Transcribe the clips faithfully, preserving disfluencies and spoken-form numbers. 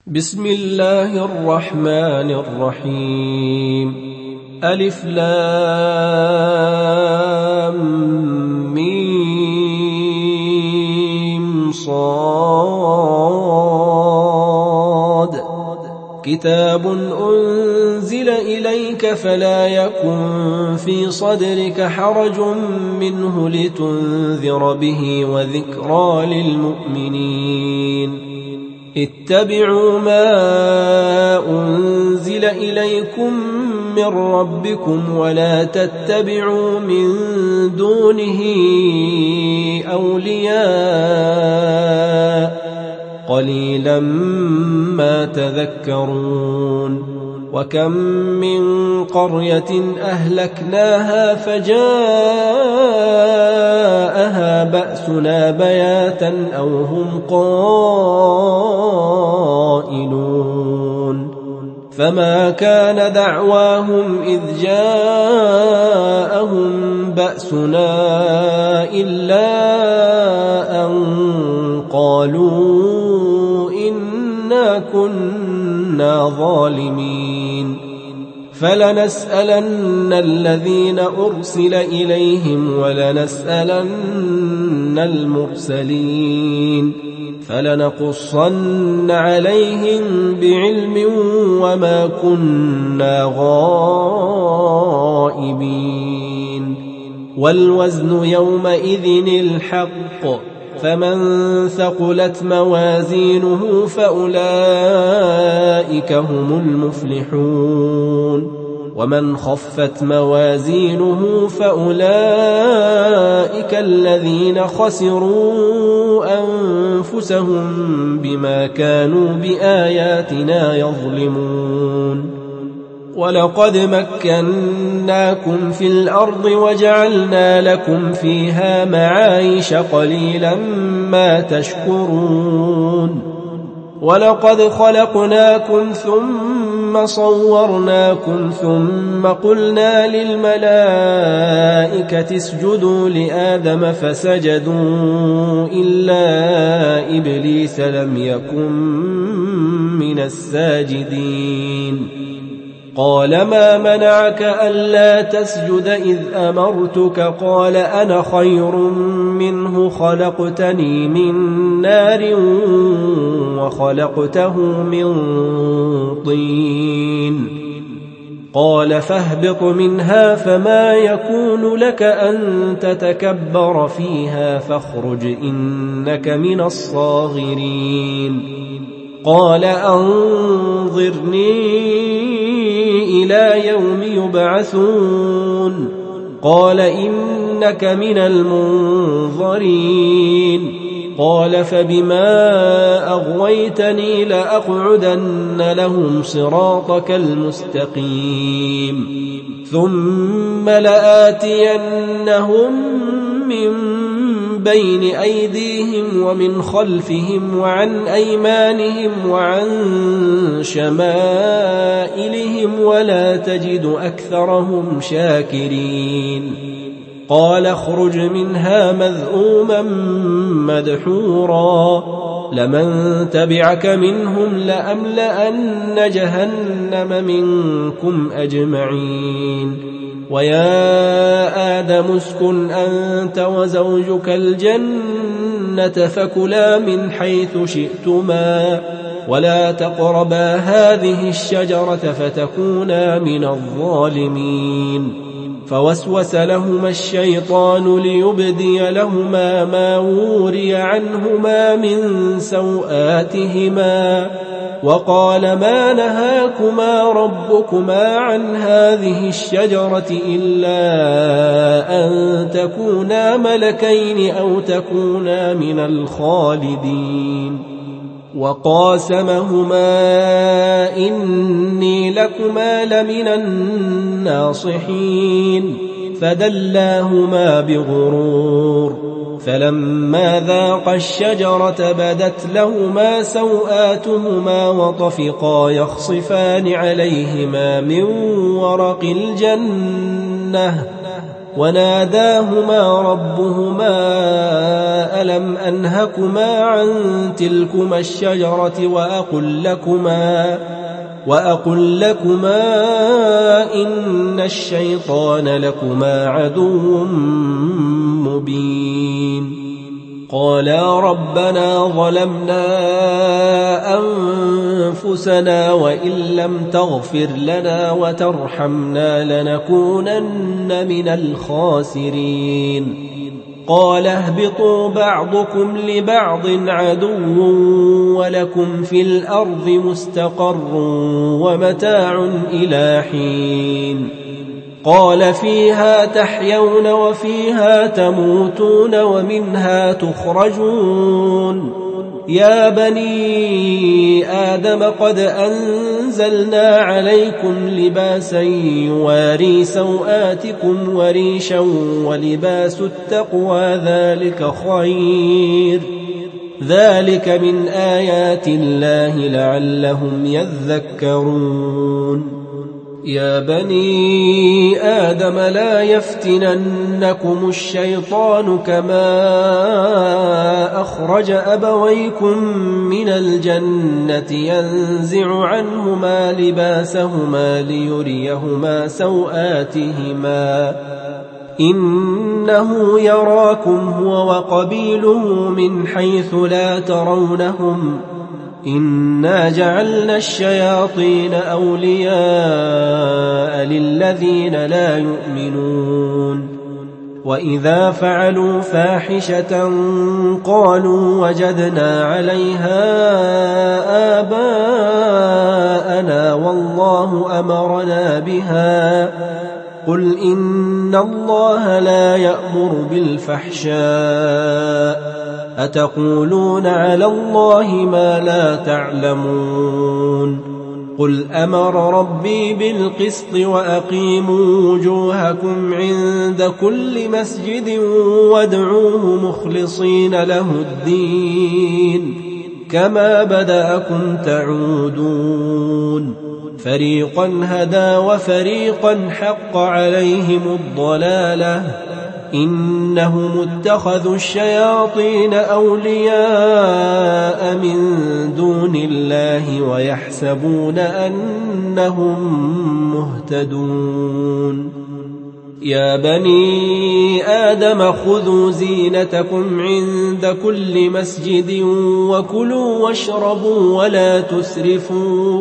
بسم الله الرحمن الرحيم. ألف لام ميم صاد. كتاب أنزل إليك فلا يكن في صدرك حرج منه لتنذر به وذكرى للمؤمنين. اتبعوا ما أنزل إليكم من ربكم ولا تتبعوا من دونه أولياء قليلا ما تذكرون. وكم من قرية أهلكناها فجاءها بأسنا بياتا أو هم قائلون. فما كان دعواهم إذ جاءهم بأسنا إلا أن قالوا إنا كنا ظالمين. فلنسألن الذين أرسل إليهم ولنسألن المرسلين فلنقصن عليهم بعلم وما كنا غائبين. والوزن يومئذ الحق فمن ثقلت موازينه فأولئك هم المفلحون. ومن خفت موازينه فأولئك الذين خسروا أنفسهم بما كانوا بآياتنا يظلمون. ولقد مكناكم في الأرض وجعلنا لكم فيها معايش قليلا ما تشكرون. ولقد خلقناكم ثم صورناكم ثم قلنا للملائكة اسجدوا لآدم فسجدوا إلا إبليس لم يكن من الساجدين. قال ما منعك ألا تسجد إذ أمرتك؟ قال أنا خير منه خلقتني من نار وخلقته من طين. قال فاهبط منها فما يكون لك أن تتكبر فيها فاخرج إنك من الصاغرين. قال أنظرني إلى يوم يبعثون. قال إنك من المنظرين. قال فبما أغويتني لأقعدن لهم صراطك المستقيم ثم لآتينهم من بين أيديهم ومن خلفهم وعن أيمانهم وعن شمائلهم ولا تجد أكثرهم شاكرين. قال اخرج منها مذءوما مدحورا لمن تبعك منهم لأملأن جهنم منكم أجمعين. ويا آدم اسكن أنت وزوجك الجنة فكلا من حيث شئتما ولا تقربا هذه الشجرة فتكونا من الظالمين. فوسوس لهما الشيطان ليبدي لهما ما وري عنهما من سوآتهما وقال ما نهاكما ربكما عن هذه الشجرة إلا أن تكونا ملكين أو تكونا من الخالدين. وقاسمهما إني لكما لمن الناصحين فدلاهما بغرور. فلما ذاقا الشجرة بدت لهما سوآتهما وطفقا يخصفان عليهما من ورق الجنة وناداهما ربهما ألم أنهكما عن تلكما الشجرة وأقل لكما وأقل لكما إن الشيطان لكما عدو مبين قالا ربنا ظلمنا أنفسنا وإن لم تغفر لنا وترحمنا لنكونن من الخاسرين قال اهبطوا بعضكم لبعض عدو ولكم في الأرض مستقر ومتاع إلى حين قال فيها تحيون وفيها تموتون ومنها تخرجون يا بني آدم قد أنزلنا عليكم لباسا يواري سوآتكم وريشا ولباس التقوى ذلك خير ذلك من آيات الله لعلهم يذكرون يا بني آدم لا يفتننكم الشيطان كما أخرج أبويكم من الجنة ينزع عنهما لباسهما ليريهما سوآتهما إنه يراكم هو وقبيله من حيث لا ترونهم إنا جعلنا الشياطين أولياء للذين لا يؤمنون وإذا فعلوا فاحشة قالوا وجدنا عليها آباءنا والله أمرنا بها قل إن الله لا يأمر بالفحشاء أتقولون على الله ما لا تعلمون قل أمر ربي بالقسط وأقيموا وجوهكم عند كل مسجد وادعوه مخلصين له الدين كما بدأكم تعودون فريقا هدى وفريقا حق عليهم الضلالة إنهم اتخذوا الشياطين أولياء من دون الله ويحسبون أنهم مهتدون يا بني آدم خذوا زينتكم عند كل مسجد وكلوا واشربوا ولا تسرفوا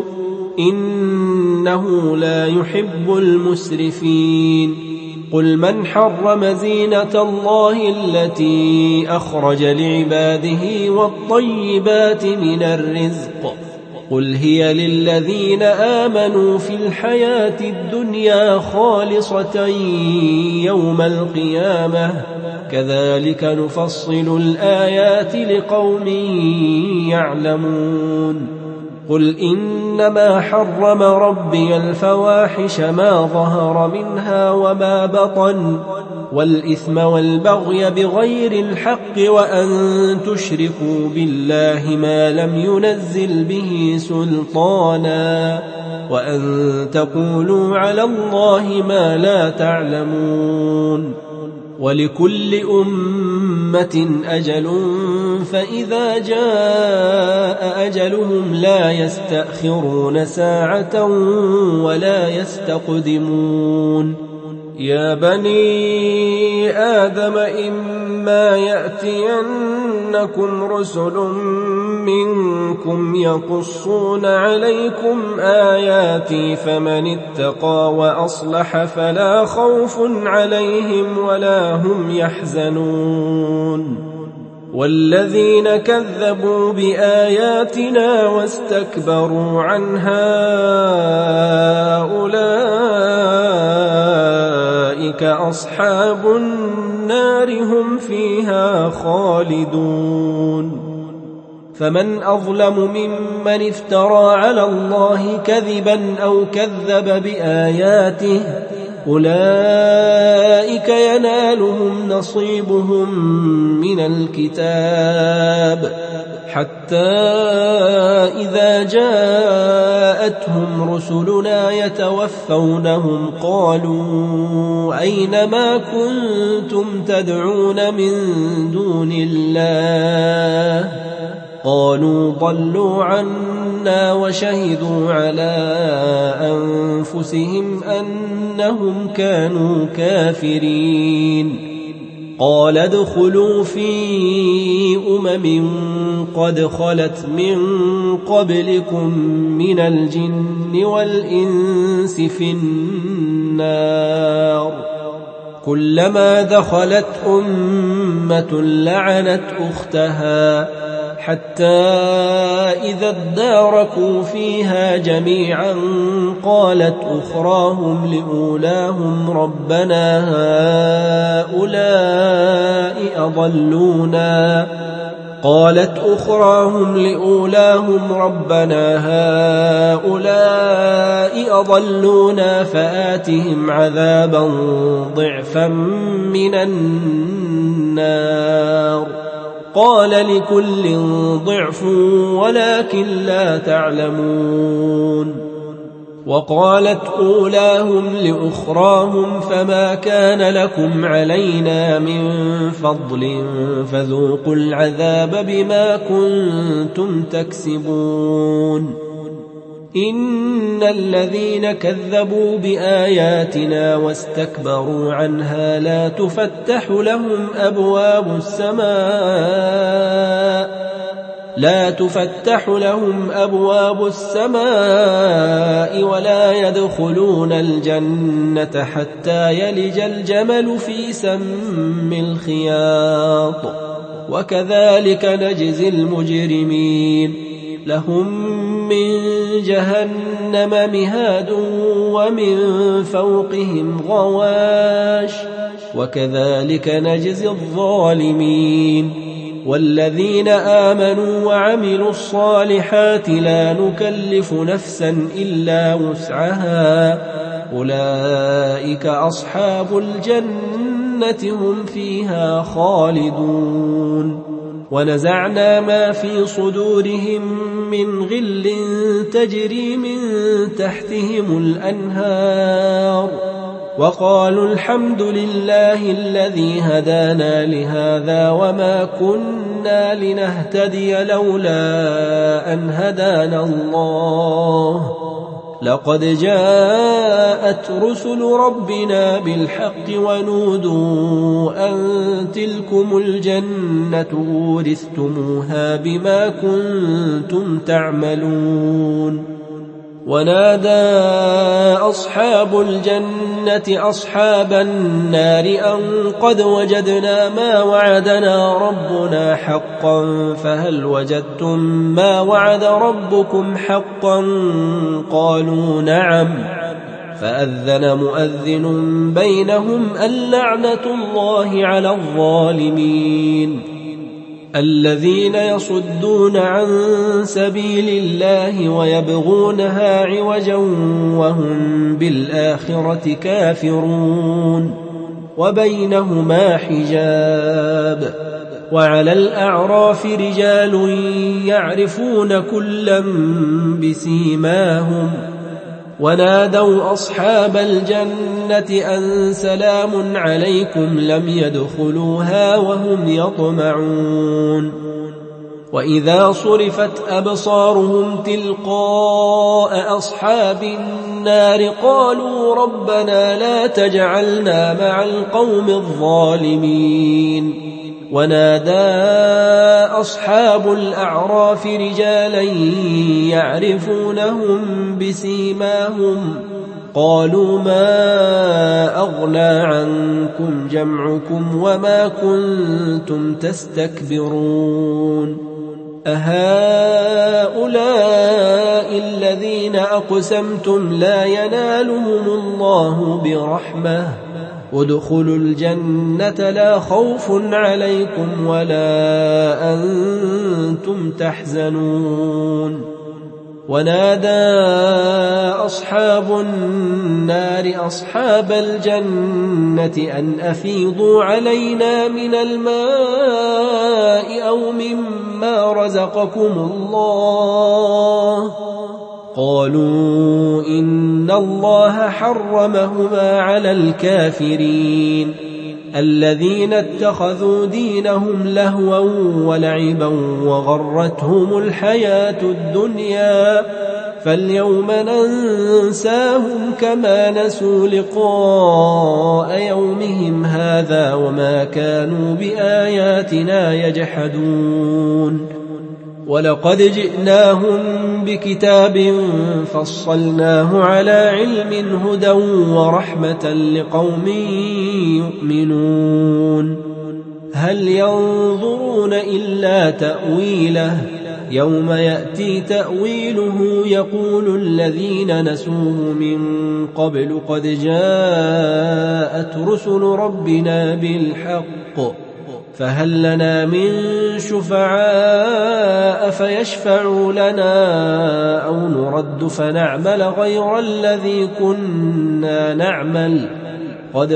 إنه لا يحب المسرفين قل من حرم زينة الله التي أخرج لعباده والطيبات من الرزق قل هي للذين آمنوا في الحياة الدنيا خالصة يوم القيامة كذلك نفصل الآيات لقوم يعلمون قل إنما حرم ربي الفواحش ما ظهر منها وما بطن والإثم والبغي بغير الحق وأن تشركوا بالله ما لم ينزل به سلطانا وأن تقولوا على الله ما لا تعلمون ولكل أمة أجل فإذا جاء أجلهم لا يستأخرون ساعة ولا يستقدمون يا بني آدم إما يأتينكم رسل منكم يقصون عليكم آياتي فمن اتقى وأصلح فلا خوف عليهم ولا هم يحزنون والذين كذبوا بآياتنا واستكبروا عنها أولئك أصحاب النار هم فيها خالدون فمن أظلم ممن افترى على الله كذبا أو كذب بآياته أولئك ينالهم نصيبهم من الكتاب حتى إذا جاءتهم رسلنا يتوفونهم قالوا أين ما كنتم تدعون من دون الله قالوا ضلوا عنا وشهدوا على أنفسهم أنهم كانوا كافرين قال ادخلوا في أمم قد خلت من قبلكم من الجن والإنس في النار كلما دخلت أمة لعنت أختها حتى إذا اداركوا فيها جميعا قالت أخراهم لأولاهم ربنا هؤلاء أضلونا قالت أخراهم لأولاهم ربنا هؤلاء أضلونا فآتهم عذابا ضعفا من النار قال لكل ضعف ولكن لا تعلمون وقالت أولاهم لأخراهم فما كان لكم علينا من فضل فذوقوا العذاب بما كنتم تكسبون إن الذين كذبوا بآياتنا واستكبروا عنها لا تفتح لهم أبواب السماء لا تفتح لهم أبواب السماء ولا يدخلون الجنة حتى يلج الجمل في سم الخياط وكذلك نجزي المجرمين لهم من جهنم مهاد ومن فوقهم غواش وكذلك نجزي الظالمين والذين آمنوا وعملوا الصالحات لا نكلف نفسا إلا وسعها أولئك أصحاب الجنة هم فيها خالدون ونزعنا ما في صدورهم من غل تجري من تحتهم الأنهار وقالوا الحمد لله الذي هدانا لهذا وما كنا لنهتدي لولا أن هدانا الله لقد جاءت رسل ربنا بالحق ونودوا أن تلكم الجنة أورثتموها بما كنتم تعملون ونادى أصحاب الجنة أصحاب النار أن قد وجدنا ما وعدنا ربنا حقا فهل وجدتم ما وعد ربكم حقا قالوا نعم فأذن مؤذن بينهم اللعنة الله على الظالمين الذين يصدون عن سبيل الله ويبغونها عوجا وهم بالآخرة كافرون وبينهما حجاب وعلى الأعراف رجال يعرفون كلا بسيماهم ونادوا أصحاب الجنة أن سلام عليكم لم يدخلوها وهم يطمعون وإذا صرفت أبصارهم تلقاء أصحاب النار قالوا ربنا لا تجعلنا مع القوم الظالمين ونادى أصحاب الأعراف رجالا يعرفونهم بسيماهم قالوا ما أغنى عنكم جمعكم وما كنتم تستكبرون أهؤلاء الذين أقسمتم لا ينالهم الله برحمة ادخلوا الجنة لا خوف عليكم ولا أنتم تحزنون ونادى أصحاب النار أصحاب الجنة أن أفيضوا علينا من الماء أو مما رزقكم الله قالوا إن الله حرمهما على الكافرين الذين اتخذوا دينهم لهوا ولعبا وغرتهم الحياة الدنيا فاليوم ننساهم كما نسوا لقاء يومهم هذا وما كانوا بآياتنا يجحدون ولقد جئناهم بكتاب فصلناه على علم هدى ورحمة لقوم يؤمنون هل ينظرون إلا تأويله يوم يأتي تأويله يقول الذين نسوه من قبل قد جاءت رسل ربنا بالحق فهل لنا من شفعاء فيشفعوا لنا أو نرد فنعمل غير الذي كنا نعمل قد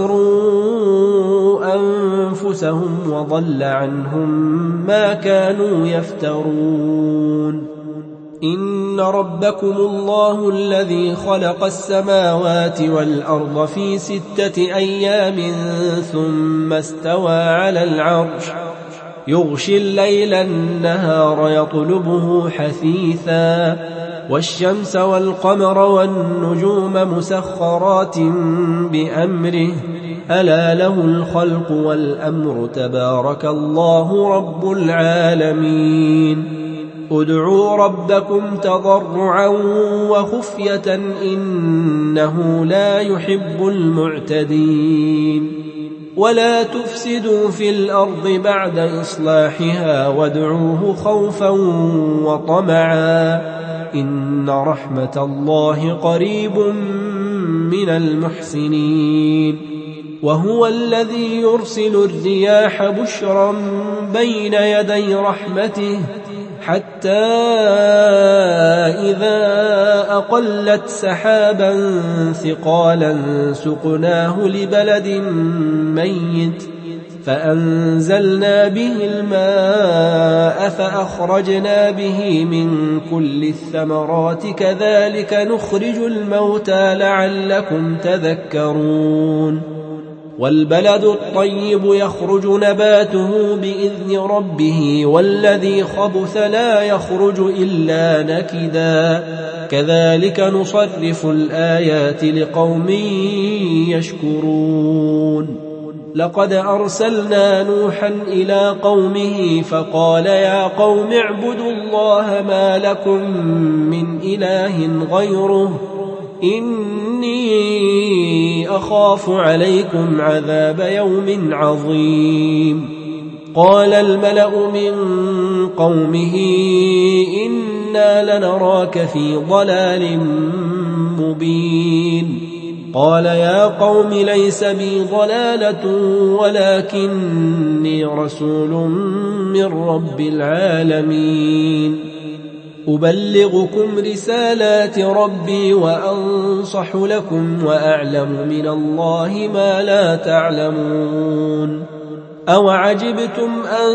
خسروا أنفسهم وضل عنهم ما كانوا يفترون إن ربكم الله الذي خلق السماوات والأرض في ستة أيام ثم استوى على العرش يغشي الليل النهار يطلبه حثيثا والشمس والقمر والنجوم مسخرات بأمره ألا له الخلق والأمر تبارك الله رب العالمين ادعوا ربكم تضرعا وخفية إنه لا يحب المعتدين ولا تفسدوا في الأرض بعد إصلاحها وادعوه خوفا وطمعا إن رحمة الله قريب من المحسنين وهو الذي يرسل الرياح بشرا بين يدي رحمته حتى إذا أقلت سحابا ثقالا سقناه لبلد ميت فأنزلنا به الماء فأخرجنا به من كل الثمرات كذلك نخرج الموتى لعلكم تذكرون والبلد الطيب يخرج نباته بإذن ربه والذي خبث لا يخرج إلا نكدا كذلك نصرف الآيات لقوم يشكرون لقد أرسلنا نوحا إلى قومه فقال يا قوم اعبدوا الله ما لكم من إله غيره إني أخاف عليكم عذاب يوم عظيم قال الملأ من قومه إنا لنراك في ضلال مبين قال يا قوم ليس بي ضلالة ولكني رسول من رب العالمين أبلغكم رسالات ربي وأنصح لكم وأعلم من الله ما لا تعلمون أوعجبتم أن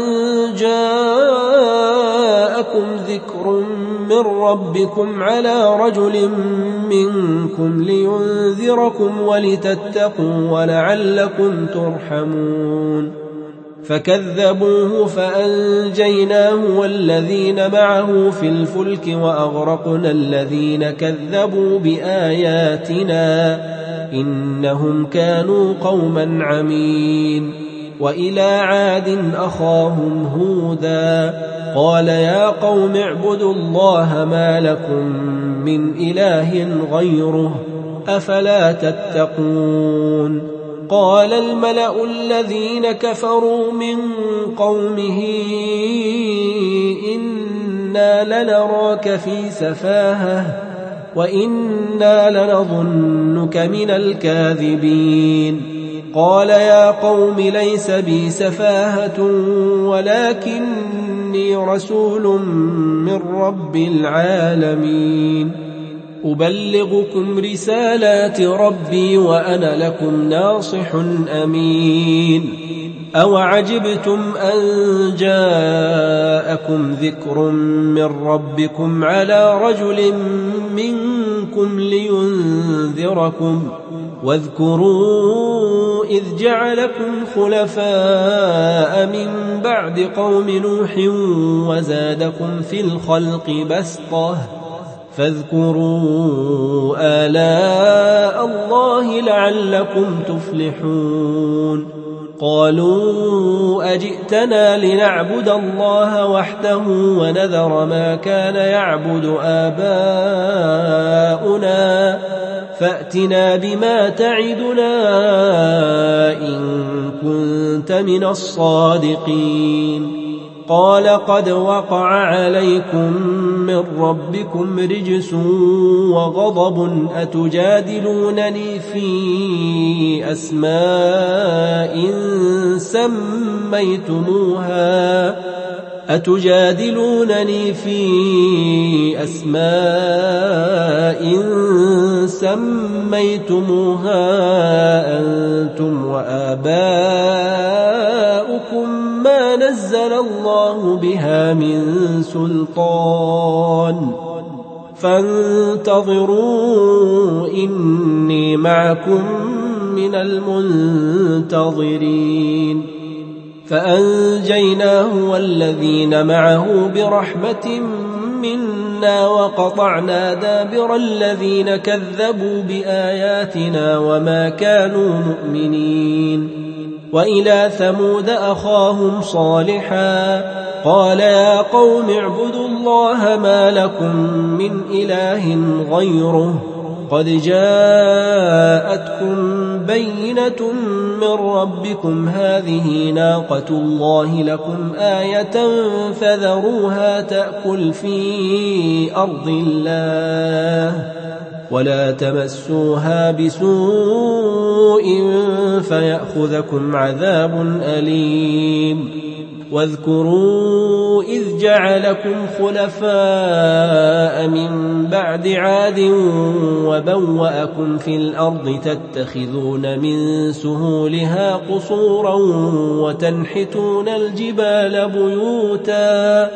جاءكم ذكر من ربكم على رجل منكم لينذركم ولتتقوا ولعلكم ترحمون فكذبوه فأنجيناه والذين معه في الفلك وأغرقنا الذين كذبوا بآياتنا إنهم كانوا قوما عمين وإلى عاد أخاهم هودا قال يا قوم اعبدوا الله ما لكم من إله غيره أفلا تتقون قال الملأ الذين كفروا من قومه إنا لنراك في سفاهة وإنا لنظنك من الكاذبين قال يا قوم ليس بي سفاهة ولكني رسول من رب العالمين أبلغكم رسالات ربي وأنا لكم ناصح أمين أوعجبتم أن جاءكم ذكر من ربكم على رجل منكم لينذركم واذكروا إذ جعلكم خلفاء من بعد قوم نوح وزادكم في الخلق بسطة فاذكروا آلاء الله لعلكم تفلحون قالوا أجئتنا لنعبد الله وحده ونذر ما كان يعبد آباؤنا فأتنا بما تعدنا إن كنت من الصادقين قال قد وقع عليكم من ربكم رجس وغضب أتجادلونني في أسماء سميتموها أتجادلونني في أسماء سميتموها أنتم وآباؤكم ما نزل الله بها من سلطان فانتظروا إني معكم من المنتظرين فأنجيناه والذين معه برحمة منا وقطعنا دابر الذين كذبوا بآياتنا وما كانوا مؤمنين وإلى ثمود أخاهم صالحا قال يا قوم اعبدوا الله ما لكم من إله غيره قد جاءتكم بينة من ربكم هذه ناقة الله لكم آية فذروها تأكل في أرض الله ولا تمسوها بسوء فيأخذكم عذاب أليم واذكروا إذ جعلكم خلفاء من بعد عاد وبوأكم في الأرض تتخذون من سهولها قصورا وتنحتون الجبال بيوتا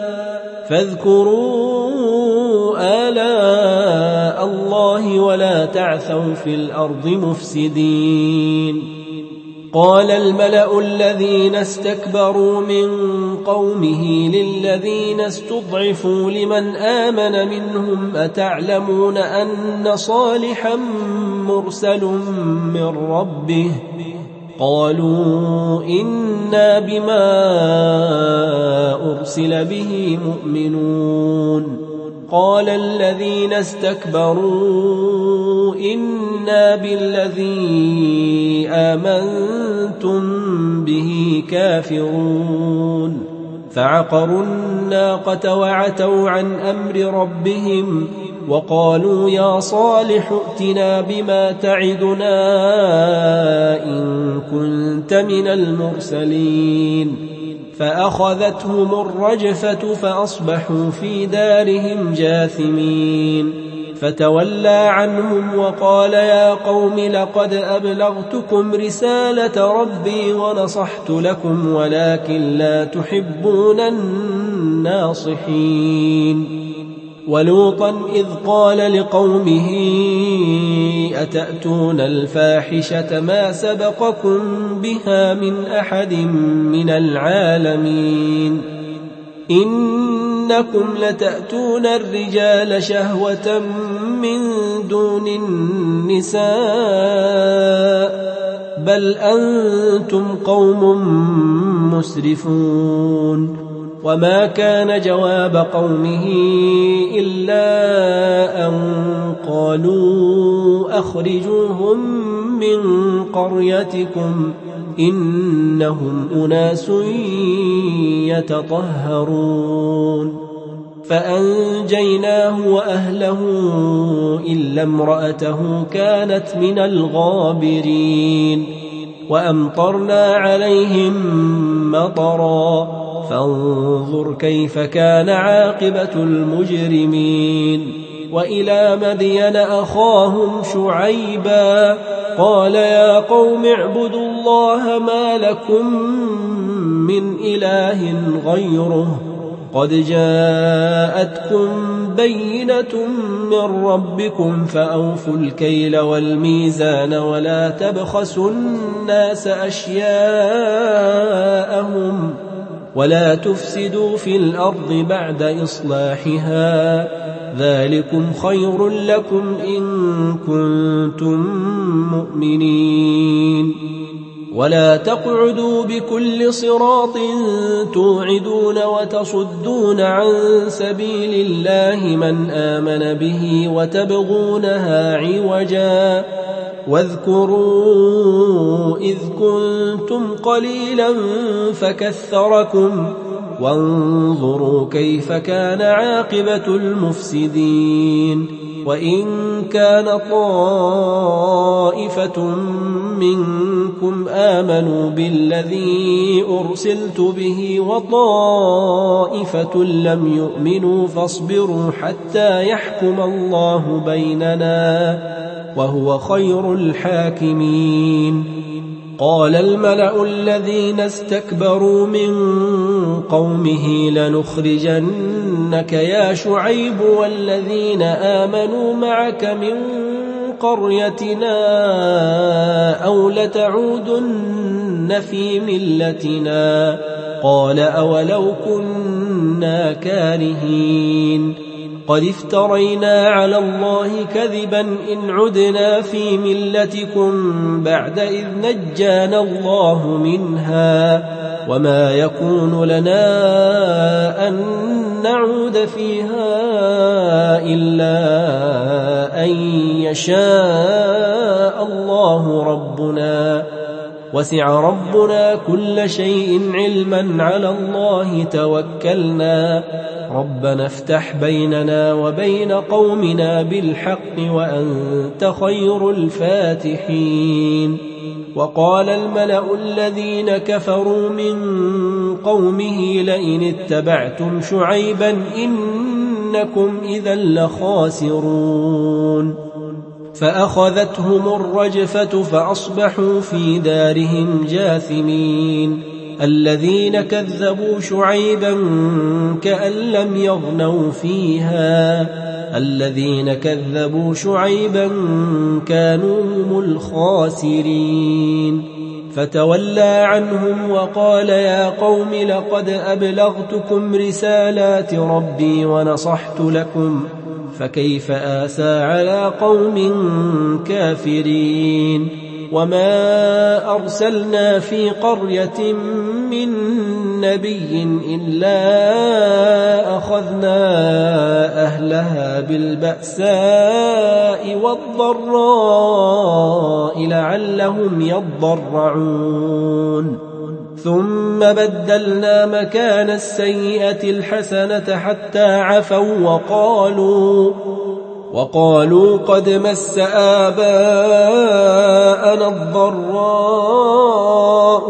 فاذكروا آلاء الله ولا تعثوا في الأرض مفسدين قال الملأ الذين استكبروا من قومه للذين استضعفوا لمن آمن منهم أتعلمون أن صالحا مرسل من ربه قالوا إنا بما أرسل به مؤمنون قال الذين استكبروا إنا بالذي آمنتم به كافرون فعقروا الناقة وعتوا عن أمر ربهم وقالوا يا صالح ائتنا بما تعدنا إن كنت من المرسلين فأخذتهم الرجفة فأصبحوا في دارهم جاثمين فتولى عنهم وقال يا قوم لقد أبلغتكم رسالة ربي ونصحت لكم ولكن لا تحبون الناصحين ولوطا إذ قال لقومه أتأتون الفاحشة ما سبقكم بها من أحد من العالمين إنكم لتأتون الرجال شهوة من دون النساء بل أنتم قوم مسرفون وما كان جواب قومه إلا أن قالوا أخرجوهم من قريتكم إنهم أناس يتطهرون فأنجيناه وأهله إلا امرأته كانت من الغابرين وأمطرنا عليهم مطرا فانظر كيف كان عاقبة المجرمين. وإلى مدين أخاهم شعيبا قال يا قوم اعبدوا الله ما لكم من إله غيره قد جاءتكم بينة من ربكم فأوفوا الكيل والميزان ولا تبخسوا الناس أشياءهم ولا تفسدوا في الأرض بعد إصلاحها ذلكم خير لكم إن كنتم مؤمنين. ولا تقعدوا بكل صراط توعدون وتصدون عن سبيل الله من آمن به وتبغونها عوجا واذكروا إذ كنتم قليلا فكثركم وانظروا كيف كان عاقبة المفسدين. وإن كان طائفة منكم آمنوا بالذي أرسلت به وطائفة لم يؤمنوا فاصبروا حتى يحكم الله بيننا وهو خير الحاكمين. قال الملأ الذين استكبروا من قومه لنخرجنك يا شعيب والذين آمنوا معك من قريتنا أو لتعودن في ملتنا قال أولو كنا كارهين قد افترينا على الله كذبا إن عدنا في ملتكم بعد إذ نجانا الله منها وما يكون لنا أن نعود فيها إلا أن يشاء الله ربنا وسع ربنا كل شيء علما على الله توكلنا ربنا افتح بيننا وبين قومنا بالحق وأنت خير الفاتحين. وقال الملأ الذين كفروا من قومه لئن اتبعتم شعيبا إنكم إذا لخاسرون فأخذتهم الرجفة فأصبحوا في دارهم جاثمين. الذين كذبوا شعيبا كأن لم يغنوا فيها الذين كذبوا شعيبا كانوا هم الخاسرين. فتولى عنهم وقال يا قوم لقد أبلغتكم رسالات ربي ونصحت لكم فكيف آسى على قوم كافرين. وما أرسلنا في قرية من نبي إلا أخذنا أهلها بالبأساء والضراء لعلهم يضرعون ثم بدلنا مكان السيئة الحسنة حتى عفوا وقالوا وقالوا قد مس آباءنا الضراء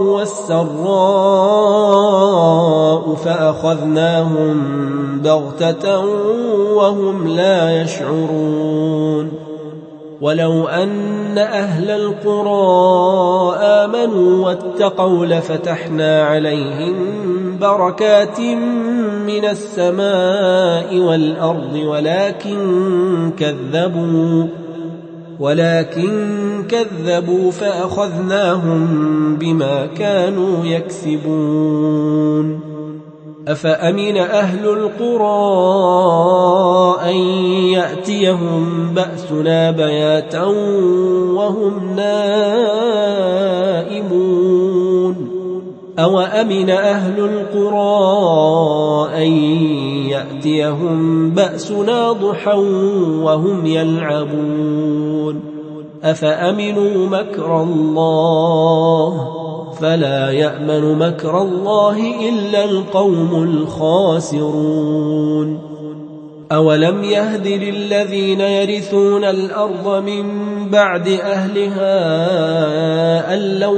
والسراء فأخذناهم بغتة وهم لا يشعرون. ولو أن أهل القرى آمنوا واتقوا لفتحنا عليهم بركات من السماء والأرض ولكن كذبوا ولكن كذبوا فأخذناهم بما كانوا يكسبون. أفأمن أهل القرى أن يأتيهم بأسنا بياتا وهم نائمون أو أمن أهل القرى أن يأتيهم بأسنا ضحى وهم يلعبون أفأمنوا مكر الله فلا يأمن مكر الله إلا القوم الخاسرون. أولم يهد للذين يرثون الأرض من بعد أهلها أن لو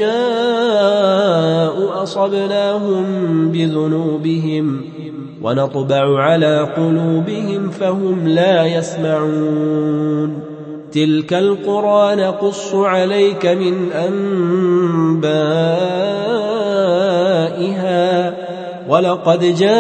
نشاء أصبناهم بذنوبهم ونطبع على قلوبهم فهم لا يسمعون تلك القرى نقص عليك من أنبائها ولقد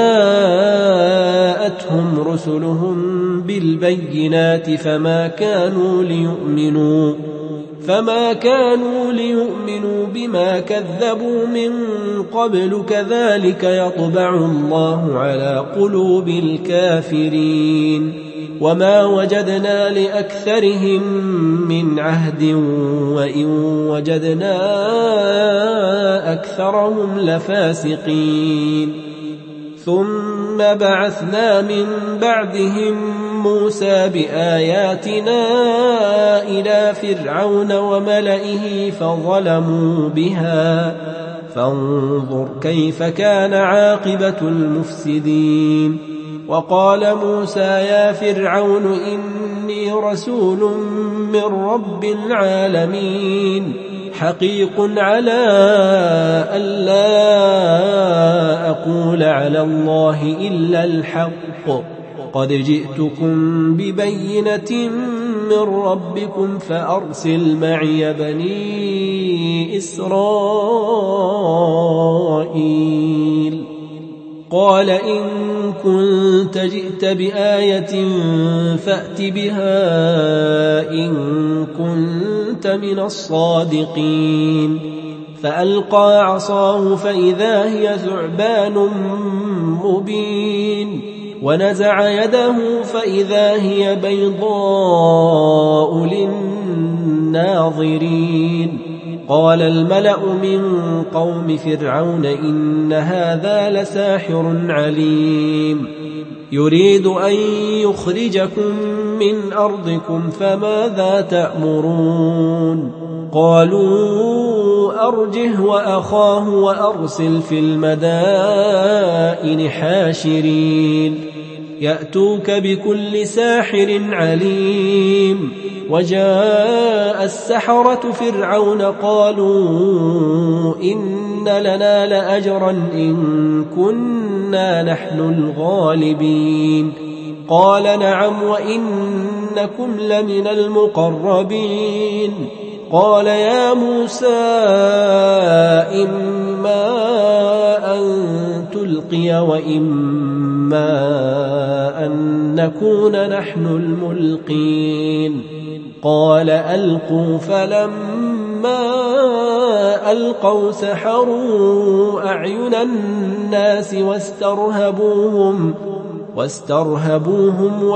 جاءتهم رسلهم بالبينات فما كانوا ليؤمنوا فما كانوا ليؤمنوا بما كذبوا من قبل كذلك يطبع الله على قلوب الكافرين وما وجدنا لأكثرهم من عهد وإن وجدنا أكثرهم لفاسقين ثم بعثنا من بعدهم موسى بآياتنا إلى فرعون وملئه فظلموا بها فانظر كيف كان عاقبة المفسدين وقال موسى يا فرعون إني رسول من رب العالمين حقيق على ألا أقول على الله إلا الحق قد جئتكم ببينة من ربكم فأرسل معي بني إسرائيل قال إن كنت جئت بآية فأت بها إن كنت من الصادقين فألقى عصاه فإذا هي ثعبان مبين ونزع يده فإذا هي بيضاء للناظرين قال الملأ من قوم فرعون إن هذا لساحر عليم يريد أن يخرجكم من أرضكم فماذا تأمرون قالوا أرجه وأخاه وأرسل في المدائن حاشرين يأتوك بكل ساحر عليم وجاء السحرة فرعون قالوا إن لنا لأجرا إن كنا نحن الغالبين قال نعم وإنكم لمن المقربين قال يا موسى إما أن تلقي وإما أن نكون نحن الملقين قال ألقوا فلما ألقوا سحروا أعين الناس واسترهبوهم واسترهبوهم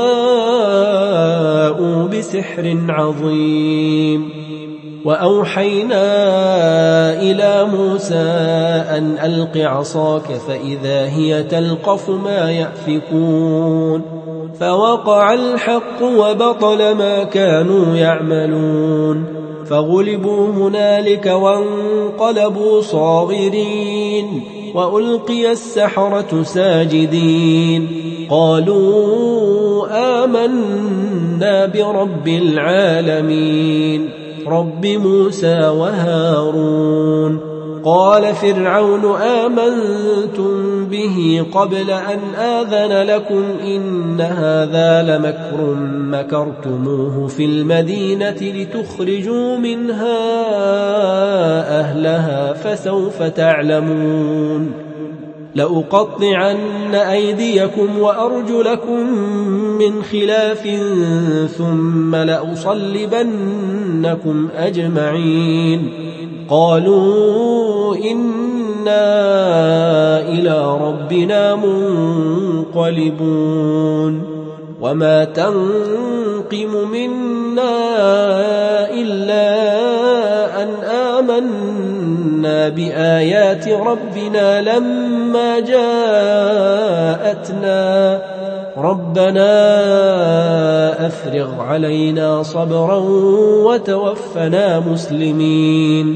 وجاءوا بسحر عظيم وأوحينا إلى موسى أن ألق عصاك فإذا هي تلقف ما يأفكون فوقع الحق وبطل ما كانوا يعملون فغلبوا هنالك وانقلبوا صاغرين وألقي السحرة ساجدين قالوا آمنا برب العالمين رب موسى وهارون قال فرعون آمنتم به قبل أن آذن لكم إن هذا لمكر مكرتموه في المدينة لتخرجوا منها أهلها فسوف تعلمون لأقطعن أيديكم وأرجلكم من خلاف ثم لأصلبنكم أجمعين قالوا إنا إلى ربنا منقلبون وما تنقم منا إلا أن آمنا بآيات ربنا لما جاءتنا ربنا أفرغ علينا صبرا وتوفنا مسلمين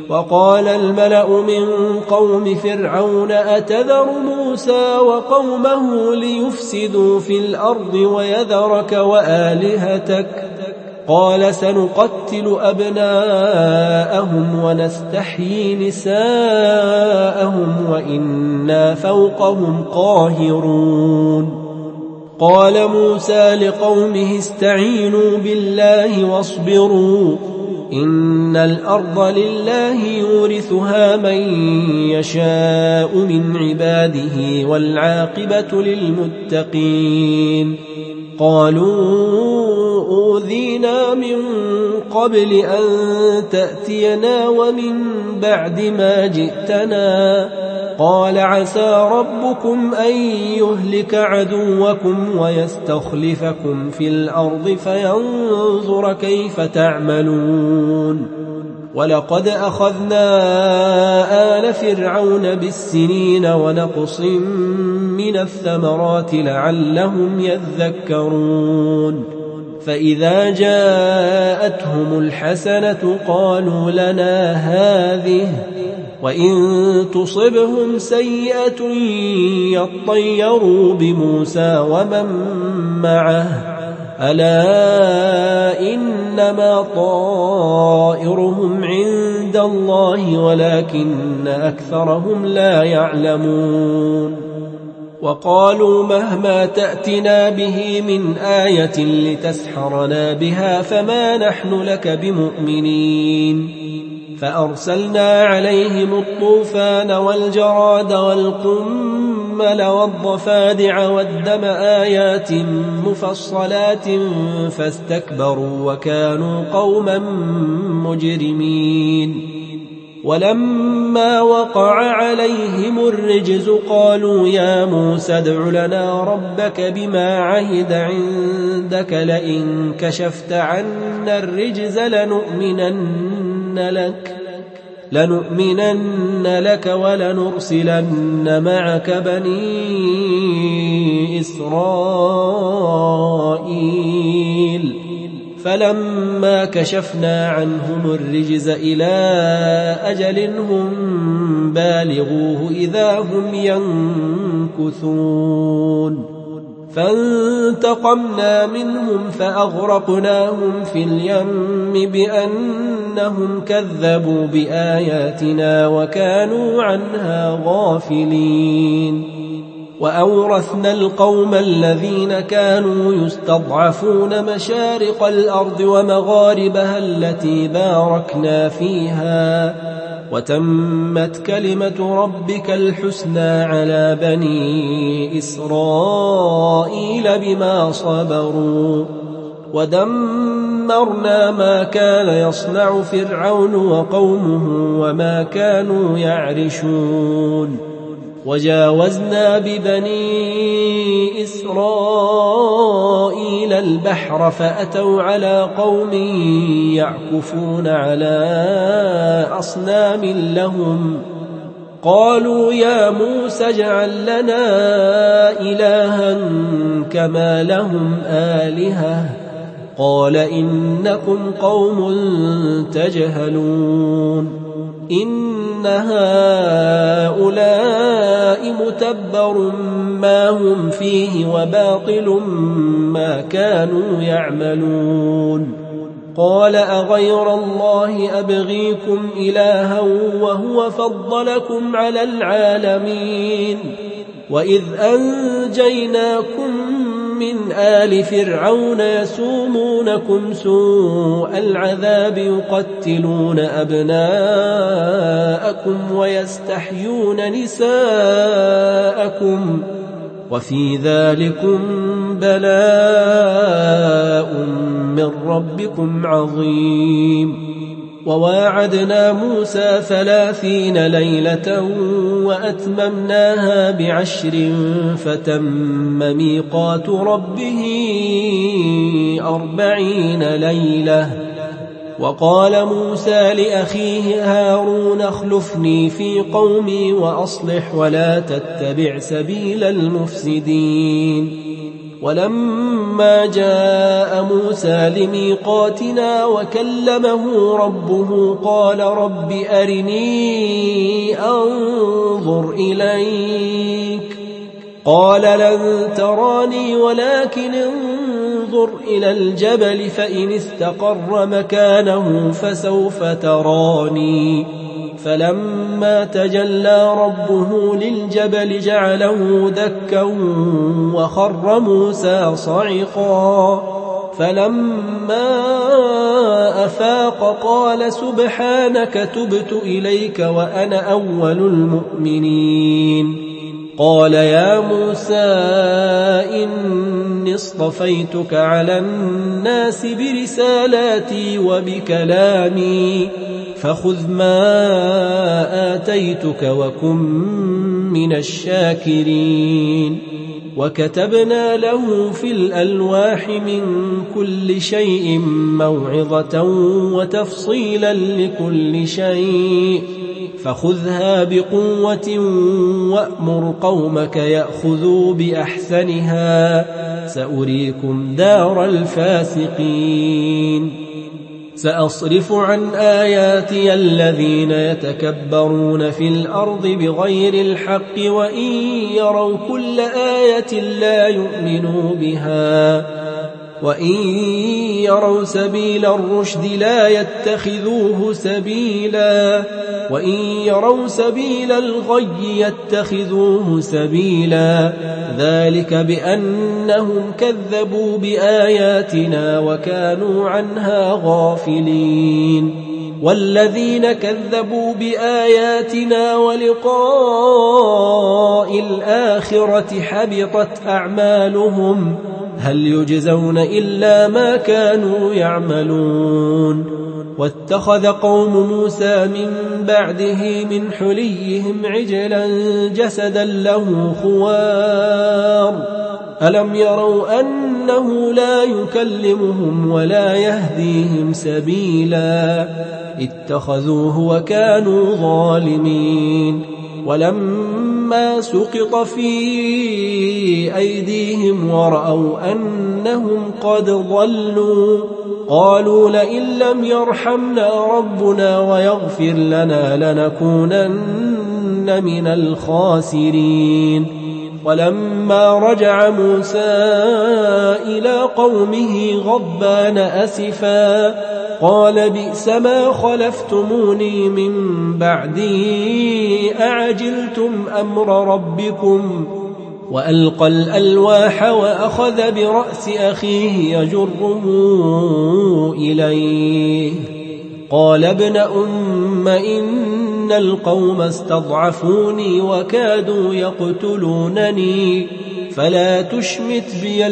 وقال الملأ من قوم فرعون أتذر موسى وقومه ليفسدوا في الأرض ويذرك وآلهتك قال سنقتل أبناءهم ونستحيي نساءهم وإنا فوقهم قاهرون قال موسى لقومه استعينوا بالله واصبروا إن الأرض لله يورثها من يشاء من عباده والعاقبة للمتقين قالوا أوذينا من قبل أن تأتينا ومن بعد ما جئتنا قال عسى ربكم أن يهلك عدوكم ويستخلفكم في الأرض فينظر كيف تعملون ولقد أخذنا آل فرعون بالسنين ونقص من الثمرات لعلهم يذكرون فإذا جاءتهم الحسنة قالوا لنا هذه وإن تصبهم سيئة يطيروا بموسى ومن معه ألا إنما طائرهم عند الله ولكن أكثرهم لا يعلمون وقالوا مهما تأتنا به من آية لتسحرنا بها فما نحن لك بمؤمنين فأرسلنا عليهم الطوفان والجراد والقمل والضفادع والدم آيات مفصلات فاستكبروا وكانوا قوما مجرمين ولما وقع عليهم الرجز قالوا يا موسى ادع لنا ربك بما عهد عندك لئن كشفت عنا الرجز لنؤمنن لك لنؤمنن لك ولنرسلن معك بني إسرائيل فلما كشفنا عنهم الرجز إلى أجل هم بالغوه إذا هم ينكثون فانتقمنا منهم فأغرقناهم في اليم بأنهم كذبوا بآياتنا وكانوا عنها غافلين وأورثنا القوم الذين كانوا يستضعفون مشارق الأرض ومغاربها التي باركنا فيها وتمت كلمة ربك الحسنى على بني إسرائيل بما صبروا ودمرنا ما كان يصنع فرعون وقومه وما كانوا يعرشون وجاوزنا ببني إسرائيل البحر فأتوا على قوم يعكفون على أصنام لهم قالوا يا موسى اجعل لنا إلها كما لهم آلهة قال إنكم قوم تجهلون إن هؤلاء متبر ما هم فيه وباطل ما كانوا يعملون قال أغير الله أبغيكم إلها وهو فضلكم على العالمين وإذ أنجيناكم من آل فرعون يسومونكم سوء العذاب يقتلون أبناءكم ويستحيون نساءكم وفي ذلكم بلاء من ربكم عظيم وواعدنا موسى ثلاثين ليلة وأتممناها بعشر فتم ميقات ربه أربعين ليلة وقال موسى لأخيه هارون اخلفني في قومي وأصلح ولا تتبع سبيل المفسدين ولما جاء موسى لميقاتنا وكلمه ربه قال رب أرني أنظر إليك قال لن تراني ولكن انظر إلى الجبل فإن استقر مكانه فسوف تراني فلما تجلى ربه للجبل جعله دكا وخر موسى صعقا فلما أفاق قال سبحانك تبت إليك وأنا أول المؤمنين قال يا موسى إني اصطفيتك على الناس برسالاتي وبكلامي فخذ ما آتيتك وكن من الشاكرين وكتبنا له في الألواح من كل شيء موعظة وتفصيلا لكل شيء فخذها بقوة وأمر قومك يأخذوا بأحسنها سأريكم دار الفاسقين سأصرف عن آياتي الذين يتكبرون في الأرض بغير الحق وإن يروا كل آية لا يؤمنوا بها وإن يروا سبيل الرشد لا يتخذوه سبيلا وإن يروا سبيل الغي يتخذوه سبيلا ذلك بأنهم كذبوا بآياتنا وكانوا عنها غافلين والذين كذبوا بآياتنا ولقاء الآخرة حبطت أعمالهم هل يجزون إلا ما كانوا يعملون واتخذ قوم موسى من بعده من حليهم عجلا جسدا له خوار ألم يروا أنه لا يكلمهم ولا يهديهم سبيلا اتخذوه وكانوا ظالمين ولما سقط في أيديهم ورأوا أنهم قد ضلوا قالوا لئن لم يرحمنا ربنا ويغفر لنا لنكونن من الخاسرين ولما رجع موسى إلى قومه غضبان أسفا قال بئس ما خلفتموني من بعدي أعجلتم أمر ربكم وألقى الألواح وأخذ برأس أخيه يجره إليه قال ابن أم إن القوم استضعفوني وكادوا يقتلونني فلا تشمت بي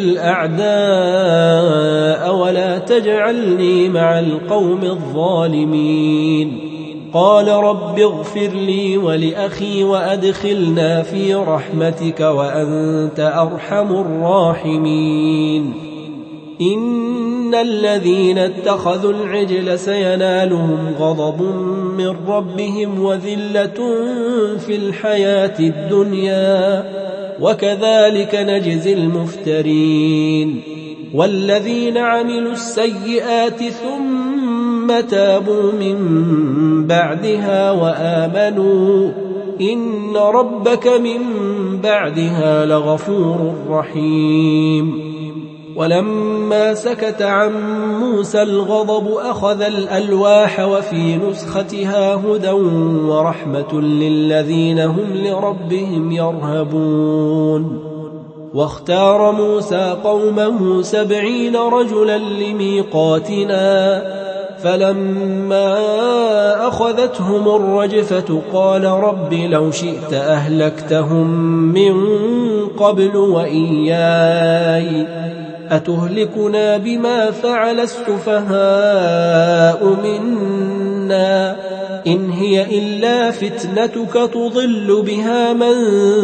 الأعداء ولا تجعلني مع القوم الظالمين قال رب اغفر لي ولأخي وأدخلنا في رحمتك وأنت أرحم الراحمين إن الذين اتخذوا العجل سينالهم غضب من ربهم وذلة في الحياة الدنيا وكذلك نجزي المفترين والذين عملوا السيئات ثم تابوا من بعدها وآمنوا إن ربك من بعدها لغفور رحيم ولما سكت عن موسى الغضب أخذ الألواح وفي نسختها هدى ورحمة للذين هم لربهم يرهبون واختار موسى قومه سبعين رجلا لميقاتنا فلما أخذتهم الرجفة قال رب لو شئت أهلكتهم من قبل وإياي أتهلكنا بما فعل السفهاء منا إن هي إلا فتنتك تضل بها من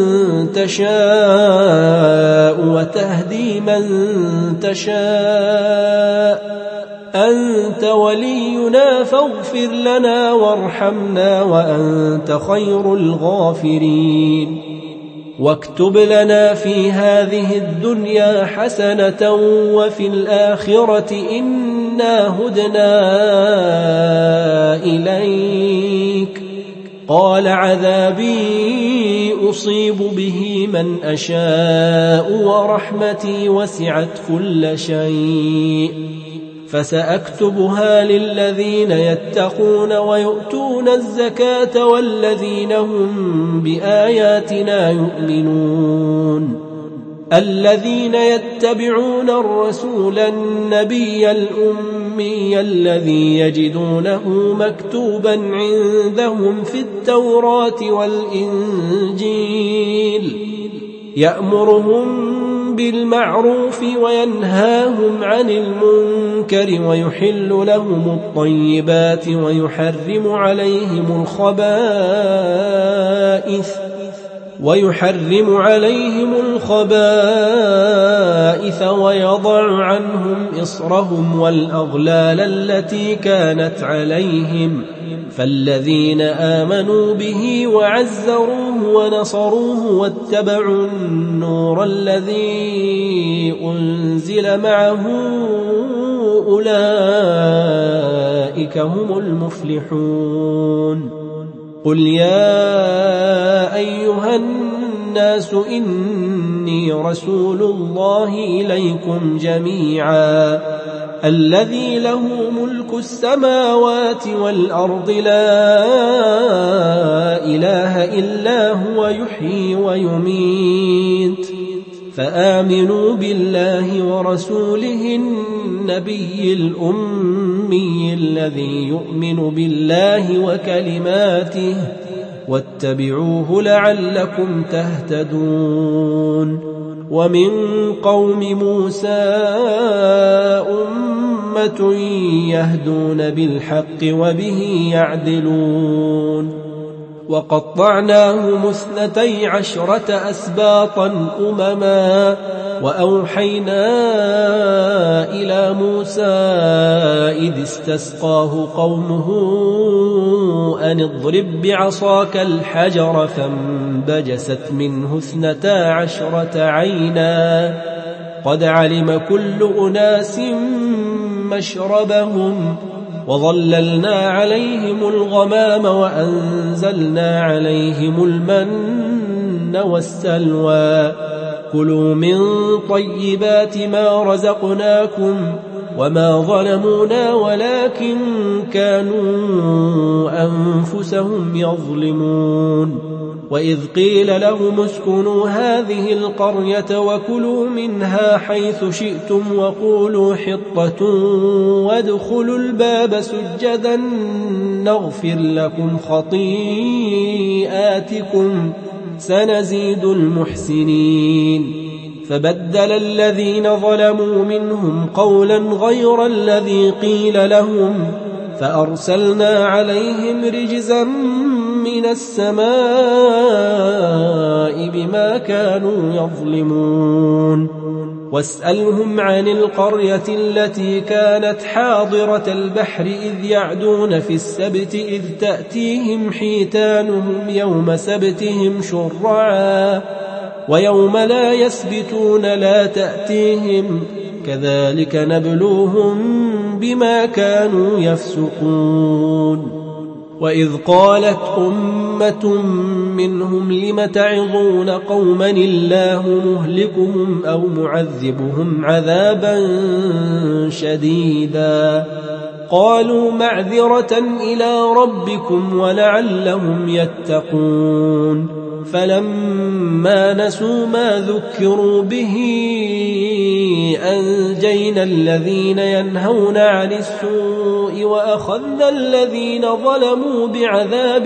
تشاء وتهدي من تشاء أنت ولينا فاغفر لنا وارحمنا وأنت خير الغافرين واكتب لنا في هذه الدنيا حسنة وفي الآخرة إنا هدنا إليك. قال عذابي أصيب به من أشاء ورحمتي وسعت كل شيء فسأكتبها للذين يتقون ويؤتون الزكاة والذين هم بآياتنا يؤمنون الذين يتبعون الرسول النبي الأمي الذي يجدونه مكتوبا عندهم في التوراة والإنجيل يأمرهم بالمعروف وينهاهم عن المنكر ويحل لهم الطيبات ويحرم عليهم الخبائث ويحرم عليهم الخبائث ويضع عنهم إصرهم والأغلال التي كانت عليهم فالذين آمنوا به وعزروه ونصروه واتبعوا النور الذي أنزل معه أولئك هم المفلحون. قل يا أيها الناس إني رسول الله إليكم جميعا الذي له ملك السماوات والأرض لا إله إلا هو يحيي ويميت فآمنوا بالله ورسوله النبي الأمي الذي يؤمن بالله وكلماته واتبعوه لعلكم تهتدون. ومن قوم موسى أمة يهدون بالحق وبه يعدلون وقطعناهم اثنتي عشرة أسباطا أمما وأوحينا إلى موسى إذ استسقاه قومه أن اضرب بعصاك الحجر فانبجست منه اثنتا عشرة عينا قد علم كل أناس مشربهم وظللنا عليهم الغمام وأنزلنا عليهم المن والسلوى كلوا من طيبات ما رزقناكم وما ظلمونا ولكن كانوا أنفسهم يظلمون. وإذ قيل لهم اسكنوا هذه القرية وكلوا منها حيث شئتم وقولوا حطة وادخلوا الباب سجدا نغفر لكم خطيئاتكم سنزيد المحسنين. فبدل الذين ظلموا منهم قولا غير الذي قيل لهم فأرسلنا عليهم رجزا من السماء بما كانوا يظلمون. واسألهم عن القرية التي كانت حاضرة البحر إذ يعدون في السبت إذ تأتيهم حيتانهم يوم سبتهم شرعا ويوم لا يسبتون لا تأتيهم كذلك نبلوهم بما كانوا يفسقون. وإذ قالت أمة منهم لم تعظون قوما الله مهلكهم أو معذبهم عذابا شديدا قالوا معذرة إلى ربكم ولعلهم يتقون. فلما نسوا ما ذكروا به أنجينا الذين ينهون عن السوء وأخذنا الذين ظلموا بعذاب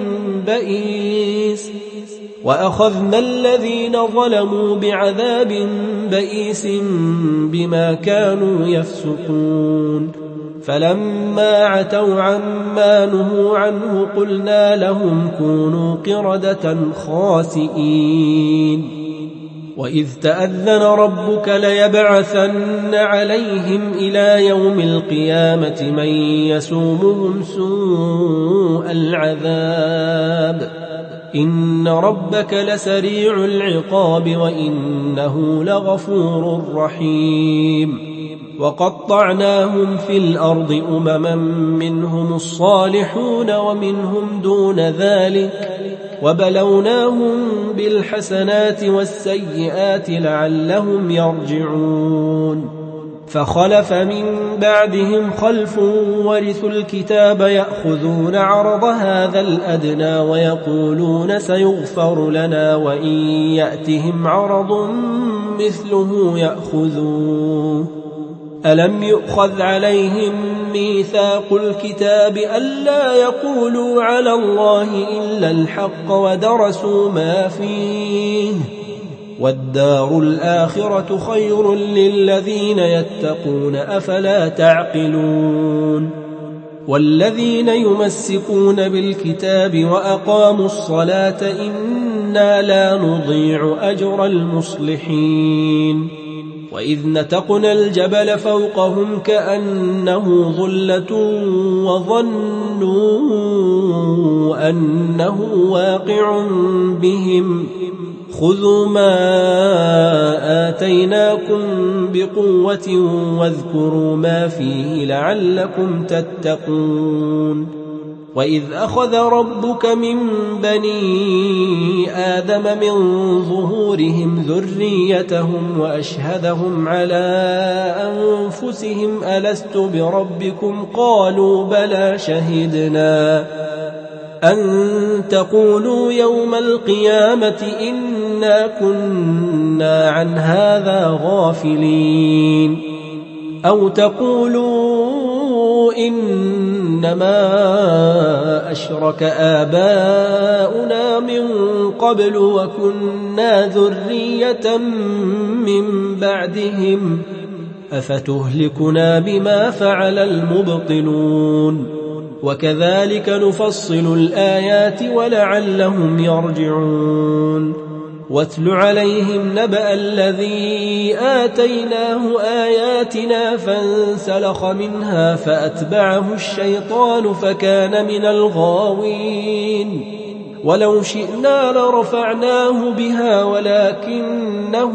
بئيس وأخذنا الذين ظلموا بعذاب بئيس بما كانوا يفسقون. فلما عتوا عما نهوا عنه قلنا لهم كونوا قردة خاسئين. وإذ تأذن ربك ليبعثن عليهم إلى يوم القيامة من يسومهم سوء العذاب إن ربك لسريع العقاب وإنه لغفور رحيم وقطعناهم في الأرض أمما منهم الصالحون ومنهم دون ذلك وبلوناهم بالحسنات والسيئات لعلهم يرجعون فخلف من بعدهم خلف ورثوا الكتاب يأخذون عرض هذا الأدنى ويقولون سيغفر لنا وإن يأتهم عرض مثله يأخذوه ألم يؤخذ عليهم ميثاق الكتاب ألا يقولوا على الله إلا الحق ودرسوا ما فيه والدار الآخرة خير للذين يتقون أفلا تعقلون والذين يمسكون بالكتاب وأقاموا الصلاة إنا لا نضيع أجر المصلحين وإذ نتقنا الجبل فوقهم كأنه ظلة وظنوا أنه واقع بهم خذوا ما آتيناكم بقوة واذكروا ما فيه لعلكم تتقون وإذ أخذ ربك من بني آدم من ظهورهم ذريتهم وأشهدهم على أنفسهم ألست بربكم قالوا بلى شهدنا أن تقولوا يوم القيامة إنا كنا عن هذا غافلين أو تقولوا إنما أشرك آباؤنا من قبل وكنا ذرية من بعدهم أفتهلكنا بما فعل المبطلون وكذلك نفصل الآيات ولعلهم يرجعون واتل عليهم نبأ الذي آتيناه آياتنا فانسلخ منها فأتبعه الشيطان فكان من الغاوين ولو شئنا لرفعناه بها ولكنه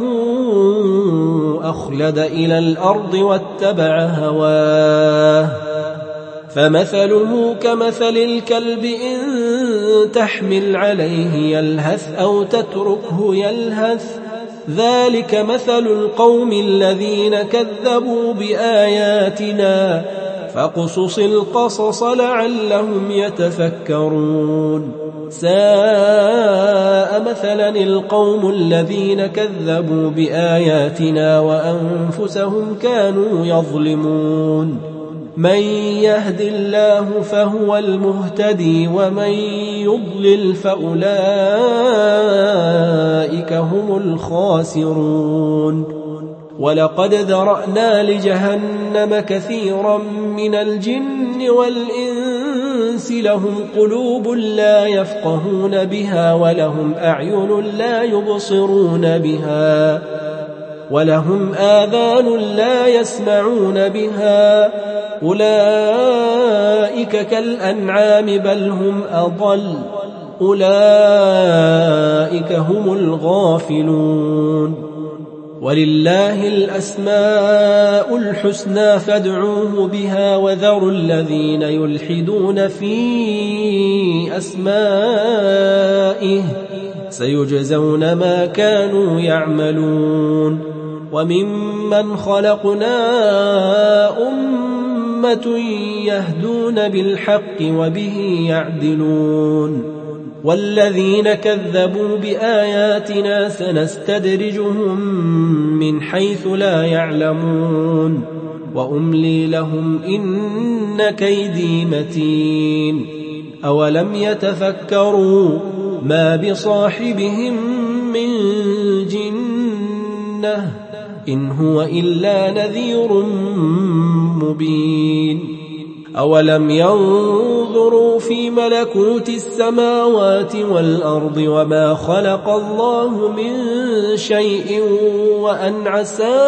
أخلد إلى الأرض واتبع هواه فمثله كمثل الكلب إن تحمل عليه يلهث أو تتركه يلهث ذلك مثل القوم الذين كذبوا بآياتنا فاقصص القصص لعلهم يتفكرون ساء مثلا القوم الذين كذبوا بآياتنا وأنفسهم كانوا يظلمون من يهد الله فهو المهتدي ومن يضلل فأولئك هم الخاسرون ولقد ذرأنا لجهنم كثيرا من الجن والإنس لهم قلوب لا يفقهون بها ولهم أعين لا يبصرون بها ولهم آذان لا يسمعون بها أولئك كالأنعام بل هم أضل أولئك هم الغافلون ولله الأسماء الحسنى فادعوه بها وذروا الذين يلحدون في أسمائه سيجزون ما كانوا يعملون وممن خلقنا أمة يهدون بالحق وبه يعدلون والذين كذبوا بآياتنا سنستدرجهم من حيث لا يعلمون وأملي لهم إن كيدي متين أولم يتفكروا ما بصاحبهم من جنة إن هو إلا نذير مبين أولم ينظروا في ملكوت السماوات والأرض وما خلق الله من شيء وأن عسى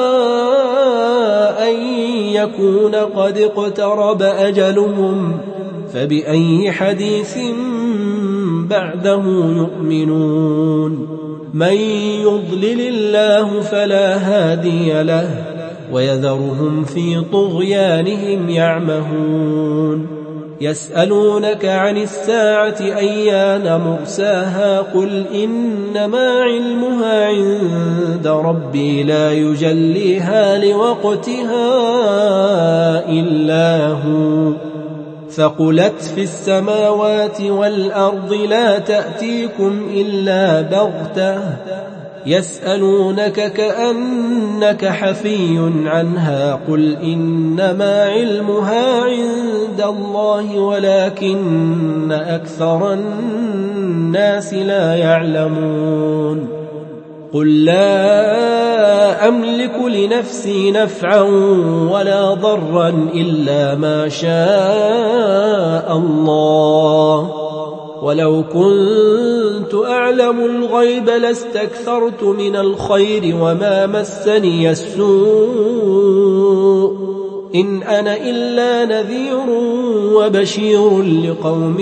أن يكون قد اقترب أجلهم فبأي حديث بعده يؤمنون من يضلل الله فلا هادي له ويذرهم في طغيانهم يعمهون يسألونك عن الساعة أيان مرساها قل إنما علمها عند ربي لا يجليها لوقتها إلا هو ثقلت في السماوات والأرض لا تأتيكم إلا بغتة يسألونك كأنك حفي عنها قل إنما علمها عند الله ولكن أكثر الناس لا يعلمون قل لا أملك لنفسي نفعا ولا ضرا إلا ما شاء الله ولو كنت أعلم الغيب لاستكثرت من الخير وما مسني السوء إن أنا إلا نذير وبشير لقوم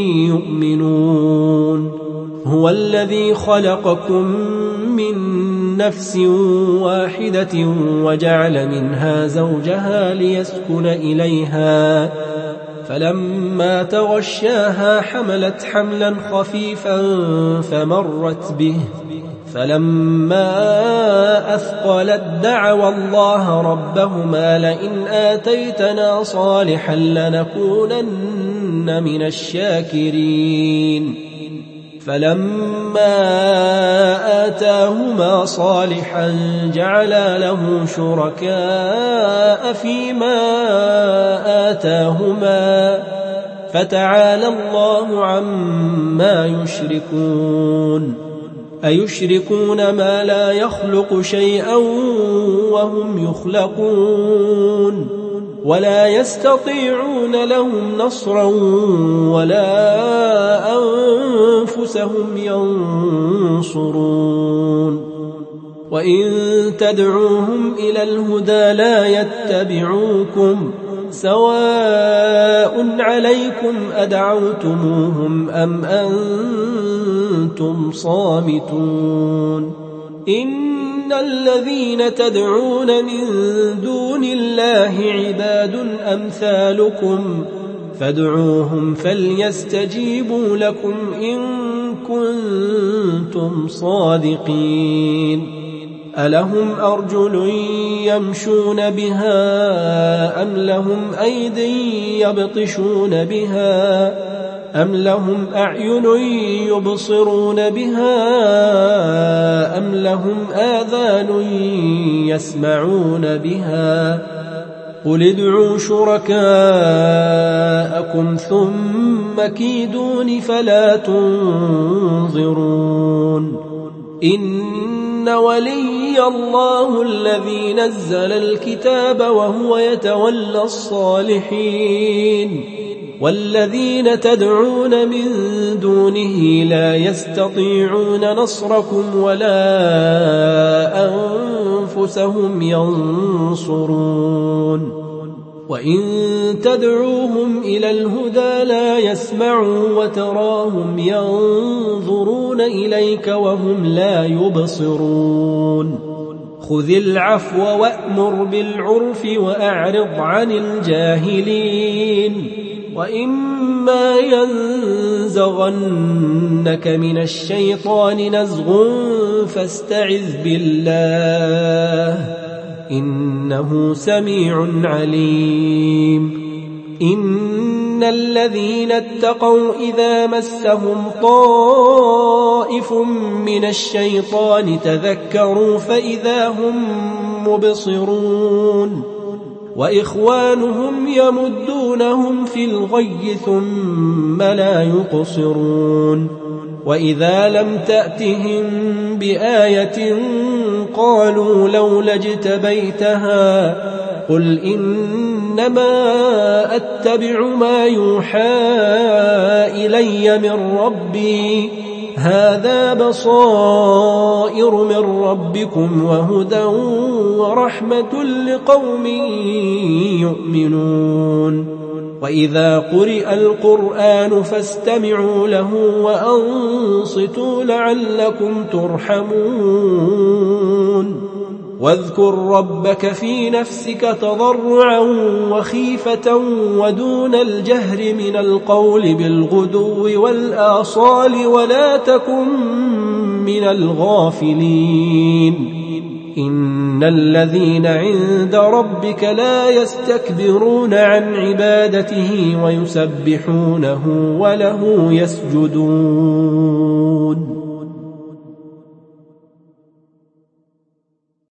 يؤمنون هو الذي خلقكم من نفس واحدة وجعل منها زوجها ليسكن إليها فلما تغشاها حملت حملا خفيفا فمرت به فلما أثقلت دعوا الله ربهما لئن آتيتنا صالحا لنكونن من الشاكرين فلما آتاهما صالحا جعلا له شركاء فيما آتاهما فتعالى الله عما يشركون أيشركون ما لا يخلق شيئا وهم يخلقون ولا يستطيعون لهم نصرا ولا أنفسهم ينصرون وإن تدعوهم إلى الهدى لا يتبعوكم سواء عليكم أدعوتموهم أم أنتم صامتون إن الذين تدعون من دون الله عباد أمثالكم فادعوهم فليستجيبوا لكم إن كنتم صادقين ألهم أرجل يمشون بها أم لهم أيد يبطشون بها أم لهم أعين يبصرون بها أم لهم آذان يسمعون بها قل ادعوا شركاءكم ثم كيدون فلا تنظرون إن ولي الله الذي نزل الكتاب وهو يتولى الصالحين والذين تدعون من دونه لا يستطيعون نصركم ولا أنفسهم ينصرون وإن تدعوهم إلى الهدى لا يسمعوا وتراهم ينظرون إليك وهم لا يبصرون خذ العفو وأمر بالعرف وأعرض عن الجاهلين وإما ينزغنك من الشيطان نزغ فاستعذ بالله إنه سميع عليم إن الذين اتقوا إذا مسهم طائف من الشيطان تذكروا فإذا هم مبصرون وإخوانهم يمدونهم في الغي ثم لا يقصرون وإذا لم تأتهم بآية قالوا لولا اجتبيتها قل إنما أتبع ما يوحى إلي من ربي هذا بصائر من ربكم وهدى ورحمة لقوم يؤمنون وإذا قرئ القرآن فاستمعوا له وأنصتوا لعلكم ترحمون واذكر ربك في نفسك تضرعا وخيفة ودون الجهر من القول بالغدو والآصال ولا تكن من الغافلين إن الذين عند ربك لا يستكبرون عن عبادته ويسبحونه وله يسجدون